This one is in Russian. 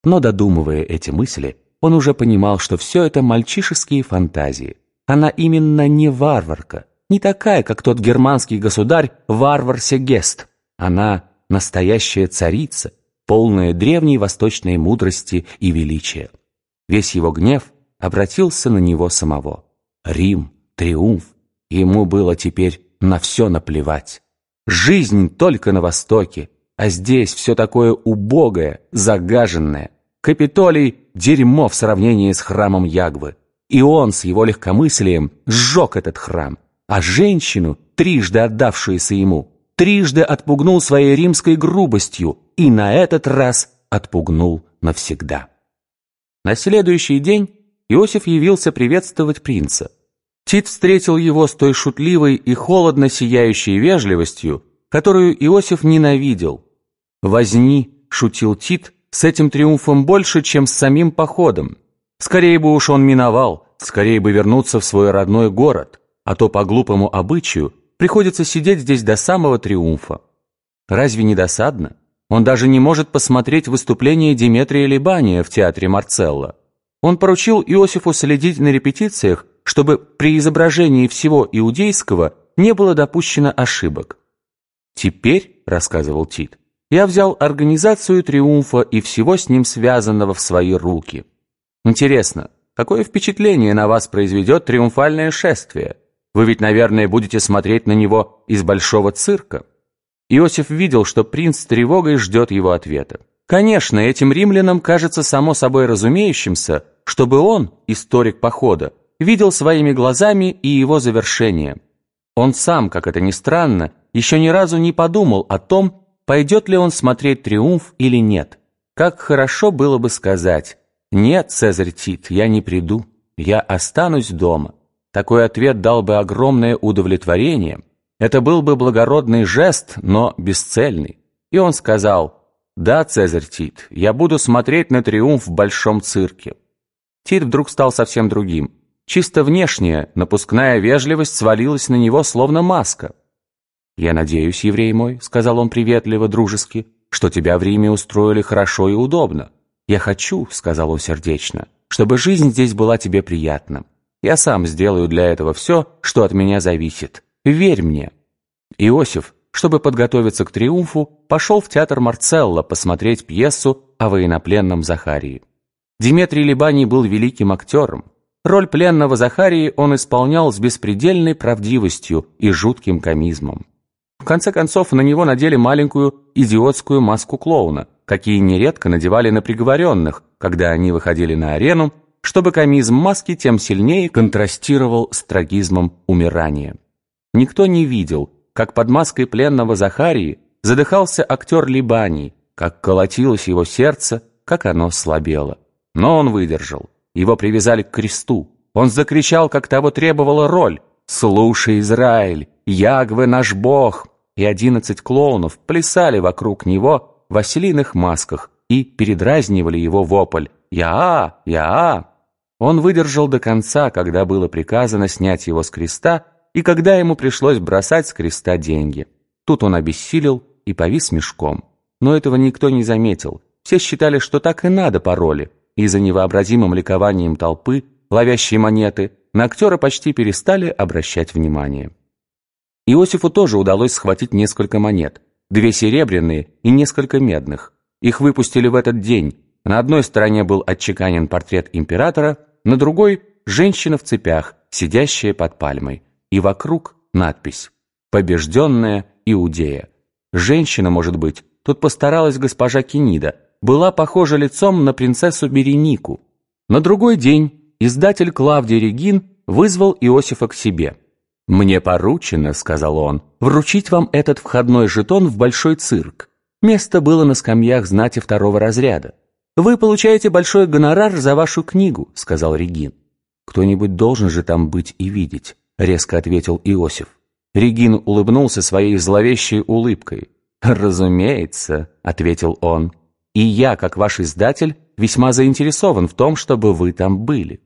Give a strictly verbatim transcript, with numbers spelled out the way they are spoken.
Но, додумывая эти мысли, он уже понимал, что все это мальчишеские фантазии. Она именно не варварка, не такая, как тот германский государь варвар Сегест. Она настоящая царица, полная древней восточной мудрости и величия. Весь его гнев обратился на него самого. Рим, триумф, ему было теперь на все наплевать. Жизнь только на Востоке, а здесь все такое убогое, загаженное. Капитолий — дерьмо в сравнении с храмом Ягвы. И он с его легкомыслием сжег этот храм, а женщину, трижды отдавшуюся ему, трижды отпугнул своей римской грубостью и на этот раз отпугнул навсегда. На следующий день Иосиф явился приветствовать принца. Тит встретил его с той шутливой и холодно сияющей вежливостью, которую Иосиф ненавидел. «Возни», — шутил Тит, — «с этим триумфом больше, чем с самим походом. Скорее бы уж он миновал, скорее бы вернуться в свой родной город, а то по глупому обычаю приходится сидеть здесь до самого триумфа». Разве не досадно? Он даже не может посмотреть выступление Деметрия Либания в театре Марцелла. Он поручил Иосифу следить на репетициях, чтобы при изображении всего иудейского не было допущено ошибок. «Теперь, — рассказывал Тит, — я взял организацию триумфа и всего с ним связанного в свои руки. Интересно, какое впечатление на вас произведет триумфальное шествие? Вы ведь, наверное, будете смотреть на него из большого цирка». Иосиф видел, что принц с тревогой ждет его ответа. Конечно, этим римлянам кажется само собой разумеющимся, чтобы он, историк похода, видел своими глазами и его завершение. Он сам, как это ни странно, еще ни разу не подумал о том, пойдет ли он смотреть триумф или нет. Как хорошо было бы сказать: «Нет, Цезарь Тит, я не приду, я останусь дома». Такой ответ дал бы огромное удовлетворение. Это был бы благородный жест, но бесцельный. И он сказал: «Да, Цезарь Тит, я буду смотреть на триумф в большом цирке». Тит вдруг стал совсем другим. Чисто внешняя, напускная вежливость свалилась на него, словно маска. «Я надеюсь, еврей мой, — сказал он приветливо, дружески, — что тебя в Риме устроили хорошо и удобно. Я хочу, — сказал он сердечно, — чтобы жизнь здесь была тебе приятна. Я сам сделаю для этого все, что от меня зависит. Верь мне». Иосиф, чтобы подготовиться к триумфу, пошел в театр Марцелла посмотреть пьесу о военнопленном Захарии. Деметрий Либаний был великим актером. Роль пленного Захарии он исполнял с беспредельной правдивостью и жутким комизмом. В конце концов, на него надели маленькую идиотскую маску клоуна, какие нередко надевали на приговоренных, когда они выходили на арену, чтобы комизм маски тем сильнее контрастировал с трагизмом умирания. Никто не видел, как под маской пленного Захарии задыхался актер Либаний, как колотилось его сердце, как оно слабело. Но он выдержал. Его привязали к кресту. Он закричал, как того требовала роль: «Слушай, Израиль, Ягве наш Бог!» И одиннадцать клоунов плясали вокруг него в ослиных масках и передразнивали его вопль: «Я-а! Я-а!». Он выдержал до конца, когда было приказано снять его с креста и когда ему пришлось бросать с креста деньги. Тут он обессилел и повис мешком. Но этого никто не заметил. Все считали, что так и надо по роли. И за невообразимым ликованием толпы, ловящей монеты, на актера почти перестали обращать внимание. Иосифу тоже удалось схватить несколько монет, две серебряные и несколько медных. Их выпустили в этот день. На одной стороне был отчеканен портрет императора, на другой — женщина в цепях, сидящая под пальмой. И вокруг надпись: «Побежденная Иудея». Женщина, может быть, тут постаралась госпожа Кенида, была похожа лицом на принцессу Беренику. На другой день издатель Клавдий Регин вызвал Иосифа к себе. «Мне поручено, — сказал он, — вручить вам этот входной жетон в большой цирк. Место было на скамьях знати второго разряда. Вы получаете большой гонорар за вашу книгу, — сказал Регин. Кто-нибудь должен же там быть и видеть, — резко ответил Иосиф. Регин улыбнулся своей зловещей улыбкой. «Разумеется, — ответил он, — и я, как ваш издатель, весьма заинтересован в том, чтобы вы там были».